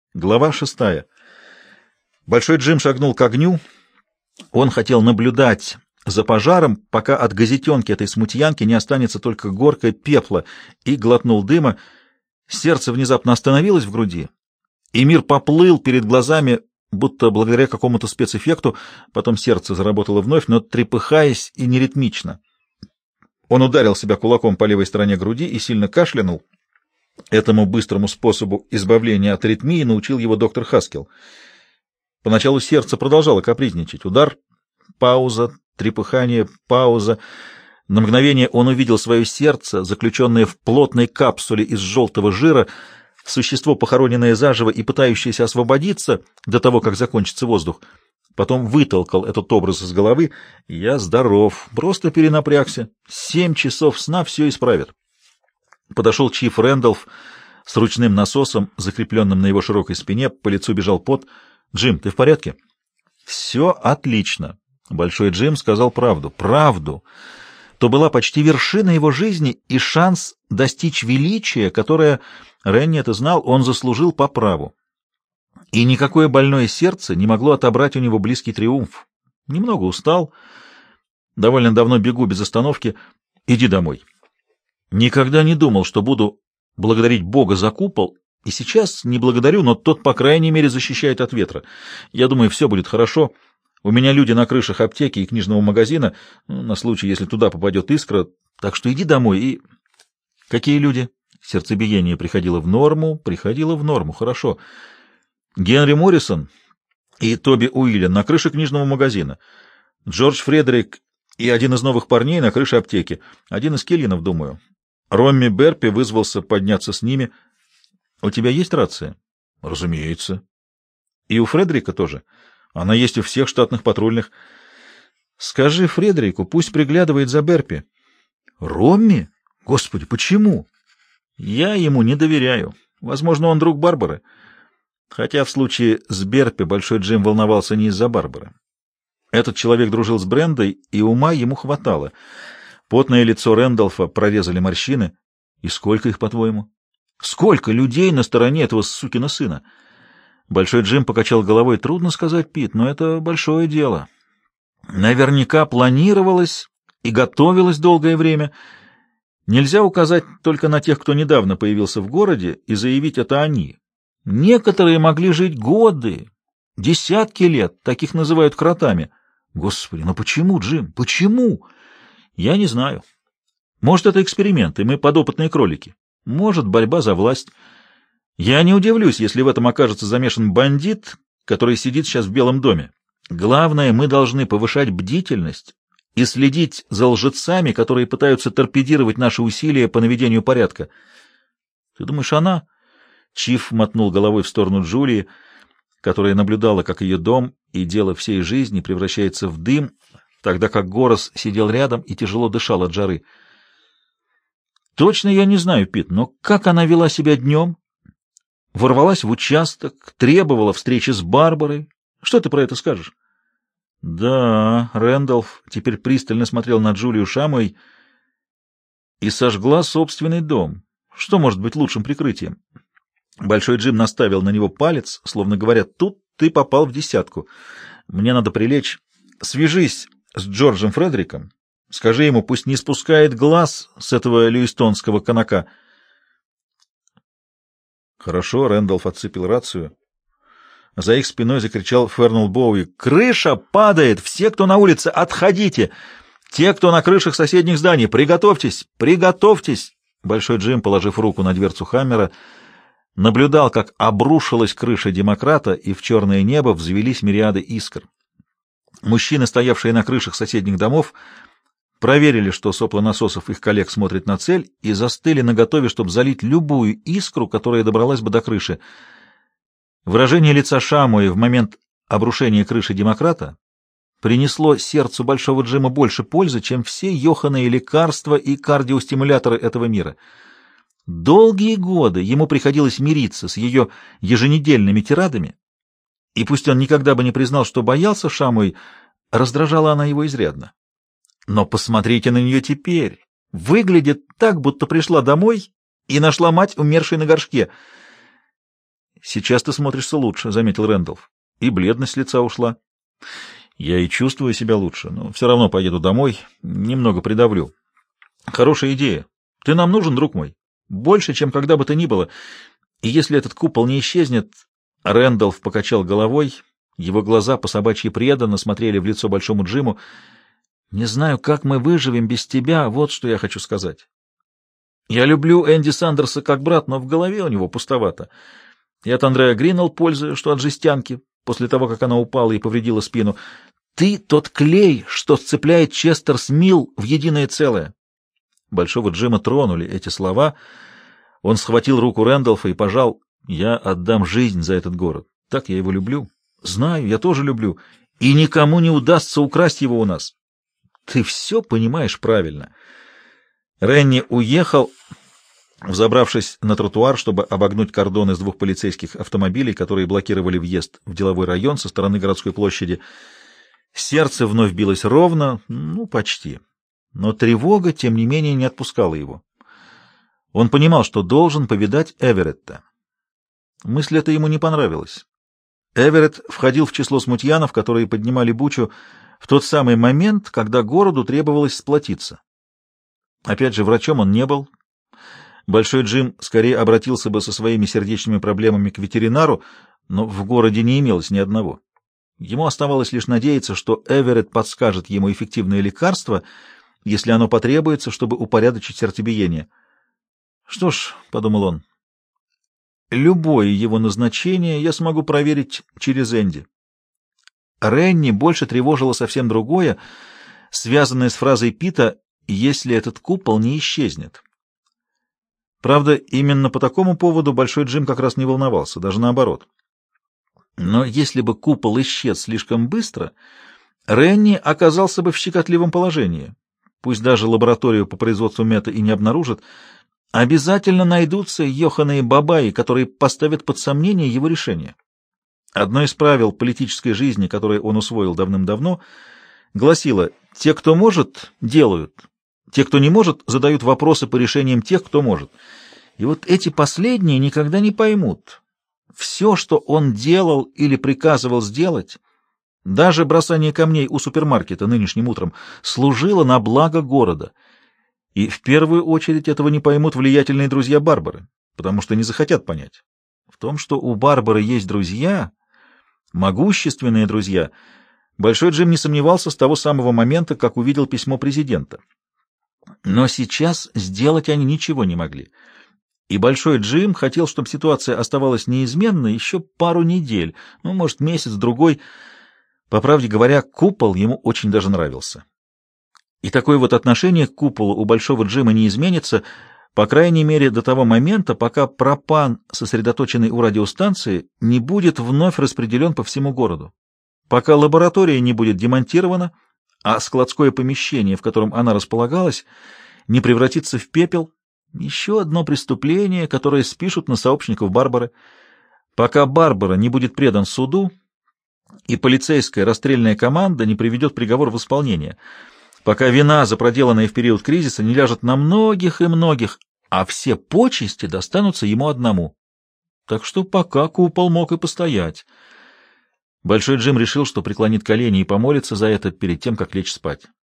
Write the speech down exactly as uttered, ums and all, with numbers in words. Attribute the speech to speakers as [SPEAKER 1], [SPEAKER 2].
[SPEAKER 1] Глава шестая. Большой Джим шагнул к огню. Он хотел наблюдать за пожаром, пока от газетенки этой смутьянки не останется только горка пепла, и глотнул дыма. Сердце внезапно остановилось в груди, и мир поплыл перед глазами, будто благодаря какому-то спецэффекту. Потом сердце заработало вновь, но трепыхаясь и неритмично. Он ударил себя кулаком по левой стороне груди и сильно кашлянул. Этому быстрому способу избавления от аритмии научил его доктор Хаскел. Поначалу сердце продолжало капризничать. Удар, пауза, трепыхание, пауза. На мгновение он увидел свое сердце, заключенное в плотной капсуле из желтого жира, существо, похороненное заживо и пытающееся освободиться до того, как закончится воздух. Потом вытолкал этот образ из головы. «Я здоров, просто перенапрягся. Семь часов сна все исправит». Подошел Чиф Рэндалф с ручным насосом, закрепленным на его широкой спине, по лицу бежал пот. «Джим, ты в порядке?» «Все отлично». Большой Джим сказал правду. Правду. То была почти вершина его жизни и шанс достичь величия, которое, Ренни это знал, он заслужил по праву. И никакое больное сердце не могло отобрать у него близкий триумф. Немного устал. Довольно давно бегу без остановки. Иди домой. Никогда не думал, что буду благодарить Бога за купол, и сейчас не благодарю, но тот, по крайней мере, защищает от ветра. Я думаю, все будет хорошо. У меня люди на крышах аптеки и книжного магазина, на случай, если туда попадет искра, так что иди домой и... Какие люди? Сердцебиение приходило в норму, приходило в норму, хорошо. Генри Моррисон и Тоби Уиллен на крыше книжного магазина. Джордж Фредерик и один из новых парней на крыше аптеки. Один из Киллинов, думаю. Ромми Берпи вызвался подняться с ними. У тебя есть рация? Разумеется. И у Фредерика тоже. Она есть у всех штатных патрульных. Скажи Фредерику, пусть приглядывает за Берпи. Ромми? Господи, почему? Я ему не доверяю. Возможно, он друг Барбары. Хотя в случае с Берпи Большой Джим волновался не из-за Барбары. Этот человек дружил с Брендой, и ума ему хватало. Потное лицо Рэндалфа прорезали морщины. И сколько их, по-твоему? Сколько людей на стороне этого сукина сына? Большой Джим покачал головой. Трудно сказать, Пит, но это большое дело. Наверняка планировалось и готовилось долгое время. Нельзя указать только на тех, кто недавно появился в городе, и заявить это они. Некоторые могли жить годы, десятки лет, таких называют кротами. Господи, ну почему, Джим, почему? Я не знаю. Может, это эксперимент, и мы подопытные кролики. Может, борьба за власть. Я не удивлюсь, если в этом окажется замешан бандит, который сидит сейчас в Белом доме. Главное, мы должны повышать бдительность и следить за лжецами, которые пытаются торпедировать наши усилия по наведению порядка. Ты думаешь, она? Чиф мотнул головой в сторону Джулии, которая наблюдала, как ее дом и дело всей жизни превращается в дым, тогда как Горос сидел рядом и тяжело дышал от жары. Точно я не знаю, Пит, но как она вела себя днем? Ворвалась в участок, требовала встречи с Барбарой. Что ты про это скажешь? Да, Рэндалф теперь пристально смотрел на Джулию Шамой и сожгла собственный дом. Что может быть лучшим прикрытием? Большой Джим наставил на него палец, словно говоря, тут ты попал в десятку. Мне надо прилечь. Свяжись с Джорджем Фредериком. Скажи ему, пусть не спускает глаз с этого льюистонского конака. Хорошо, Рэндалф отцепил рацию. За их спиной закричал Фернул Боуи. «Крыша падает! Все, кто на улице, отходите! Те, кто на крышах соседних зданий, приготовьтесь! Приготовьтесь!» Большой Джим, положив руку на дверцу Хаммера, наблюдал, как обрушилась крыша демократа, и в черное небо взвелись мириады искр. Мужчины, стоявшие на крышах соседних домов, проверили, что сопла насосов их коллег смотрят на цель, и застыли наготове, чтобы залить любую искру, которая добралась бы до крыши. Выражение лица Шамуи в момент обрушения крыши демократа принесло сердцу Большого Джима больше пользы, чем все ёханые лекарства и кардиостимуляторы этого мира. Долгие годы ему приходилось мириться с ее еженедельными тирадами, и пусть он никогда бы не признал, что боялся Шамуи, раздражала она его изрядно. Но посмотрите на нее теперь. Выглядит так, будто пришла домой и нашла мать, умершей на горшке. Сейчас ты смотришься лучше, — заметил Рэндалф. И бледность с лица ушла. Я и чувствую себя лучше, но все равно поеду домой, немного придавлю. Хорошая идея. Ты нам нужен, друг мой. Больше, чем когда бы то ни было. И если этот купол не исчезнет... Рэндалф покачал головой. Его глаза по собачьи преданно смотрели в лицо большому Джиму. «Не знаю, как мы выживем без тебя, вот что я хочу сказать. Я люблю Энди Сандерса как брат, но в голове у него пустовато. И от Андреа Гринелл пользы, что от жестянки, после того, как она упала и повредила спину. Ты тот клей, что сцепляет Честерс Милл в единое целое». Большого Джима тронули эти слова. Он схватил руку Рэндалфа и пожал. «Я отдам жизнь за этот город. Так я его люблю. Знаю, я тоже люблю. И никому не удастся украсть его у нас». «Ты все понимаешь правильно». Ренни уехал, взобравшись на тротуар, чтобы обогнуть кордон из двух полицейских автомобилей, которые блокировали въезд в деловой район со стороны городской площади. Сердце вновь билось ровно, ну, почти. Но тревога, тем не менее, не отпускала его. Он понимал, что должен повидать Эверетта. Мысль эта ему не понравилась. Эверетт входил в число смутьянов, которые поднимали бучу в тот самый момент, когда городу требовалось сплотиться. Опять же, врачом он не был. Большой Джим скорее обратился бы со своими сердечными проблемами к ветеринару, но в городе не имелось ни одного. Ему оставалось лишь надеяться, что Эверетт подскажет ему эффективное лекарство, если оно потребуется, чтобы упорядочить сердцебиение. «Что ж», — подумал он, — «любое его назначение я смогу проверить через Энди». Ренни больше тревожило совсем другое, связанное с фразой Пита «если этот купол не исчезнет». Правда, именно по такому поводу Большой Джим как раз не волновался, даже наоборот. Но если бы купол исчез слишком быстро, Ренни оказался бы в щекотливом положении. Пусть даже лабораторию по производству мета и не обнаружат, обязательно найдутся Йоханы и Бабаи, которые поставят под сомнение его решение. Одно из правил политической жизни, которое он усвоил давным-давно, гласило: те, кто может, делают, те, кто не может, задают вопросы по решениям тех, кто может. И вот эти последние никогда не поймут. Все, что он делал или приказывал сделать, даже бросание камней у супермаркета нынешним утром, служило на благо города. И в первую очередь этого не поймут влиятельные друзья Барбары, потому что не захотят понять. В том, что у Барбары есть друзья, могущественные друзья, Большой Джим не сомневался с того самого момента, как увидел письмо президента. Но сейчас сделать они ничего не могли. И Большой Джим хотел, чтобы ситуация оставалась неизменной еще пару недель, ну, может, месяц-другой. По правде говоря, купол ему очень даже нравился. И такое вот отношение к куполу у Большого Джима не изменится, по крайней мере, до того момента, пока пропан, сосредоточенный у радиостанции, не будет вновь распределен по всему городу. Пока лаборатория не будет демонтирована, а складское помещение, в котором она располагалась, не превратится в пепел. Еще одно преступление, которое спишут на сообщников Барбары. Пока Барбара не будет предан суду, и полицейская расстрельная команда не приведет приговор в исполнение, пока вина за проделанное в период кризиса не ляжет на многих и многих, а все почести достанутся ему одному. Так что пока купол мог и постоять. Большой Джим решил, что преклонит колени и помолится за это перед тем, как лечь спать.